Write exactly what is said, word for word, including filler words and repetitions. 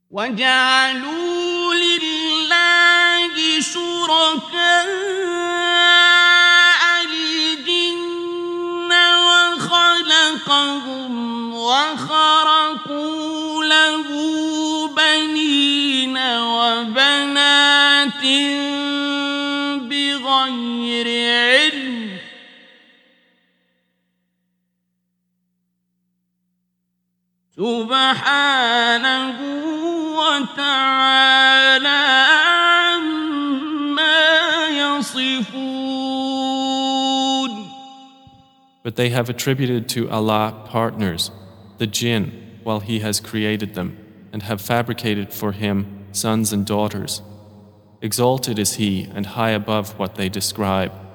وجعلوا لله شركاء الجن وخلقهم وخرقوا له بنين وبنات بغير علم سبحانه وتعالى عما يصفون. But they have attributed to Allah partners, the jinn, while He has created them, and have fabricated for Him sons and daughters. Exalted is He and high above what they describe.